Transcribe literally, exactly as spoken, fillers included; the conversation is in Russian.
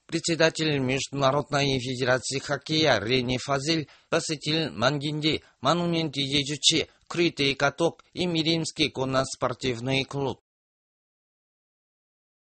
Председатель Международной федерации хоккея Рени Фазиль посетил Мангинди монумент Ижечучи, крытый каток и Миримский конно-спортивный клуб.